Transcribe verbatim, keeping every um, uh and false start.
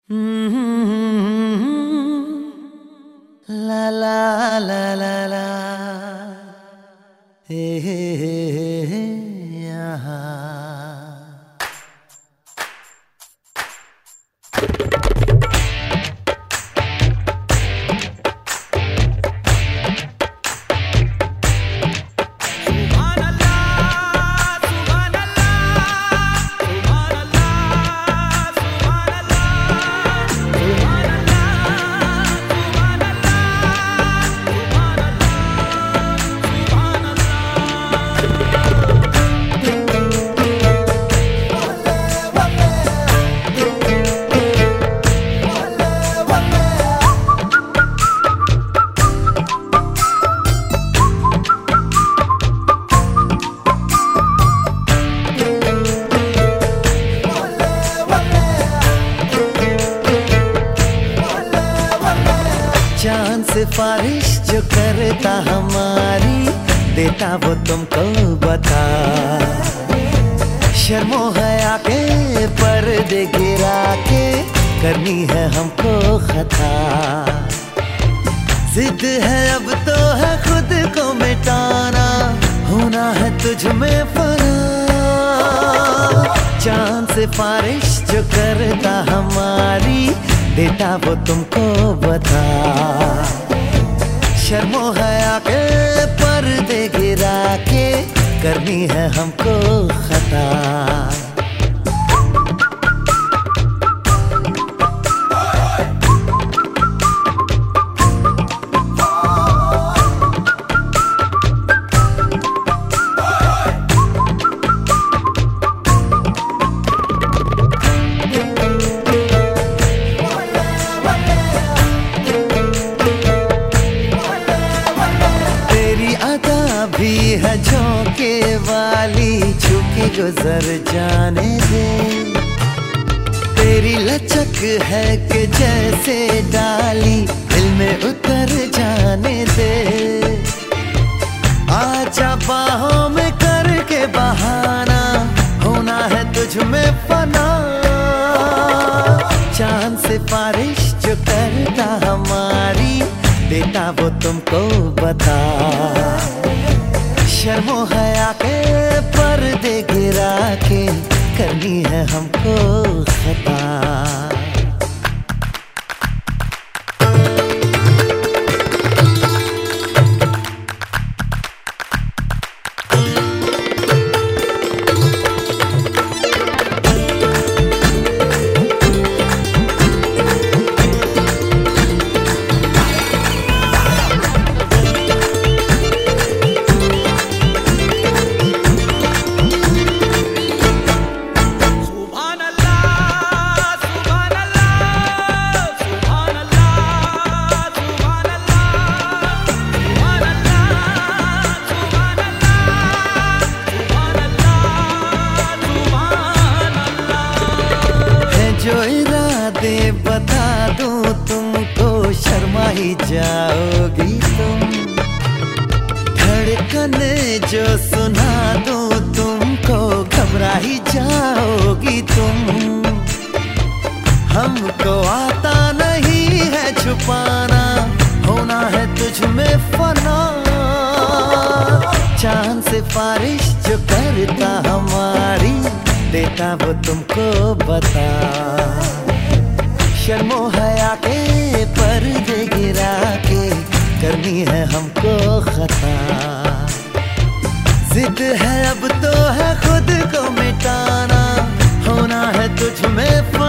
ला ला ला ला ला हे हे हे हे यहाँ चांद सिफारिश जो करता हमारी देता वो तुमको बता। शर्मो हया के पर्दे गिरा के करनी है हमको खता। जिद है अब तो है खुद को मिटाना, होना है तुझ में फना। चांद सिफारिश जो करता हमारी देता वो तुमको बता। शर्मो हया के पर्दे गिरा के करनी है हमको खता। भी है झोंके वाली झुकी गुजर जाने दे। तेरी लचक है कि जैसे डाली दिल में उतर जाने दे। आजा बाहों में करके बहाना, होना है तुझ में फना। चांद सिफारिश जो करता हमारी देता वो तुमको बता। शर्मो हया के पर्दे गिरा के करनी है हमको खता। जो इरादे बता दूं तुमको शर्मा ही जाओगी तुम। धड़कन जो सुना दूं तुमको घबरा ही जाओगी तुम। हमको आता नहीं है छुपाना, होना है तुझ में फना। चांद सिफारिश जो करता हमारी देता वो तुमको बता। शर्मो हया के पर्दे गिरा के करनी है हमको खता। जिद है अब तो है खुद को मिटाना, होना है तुझ में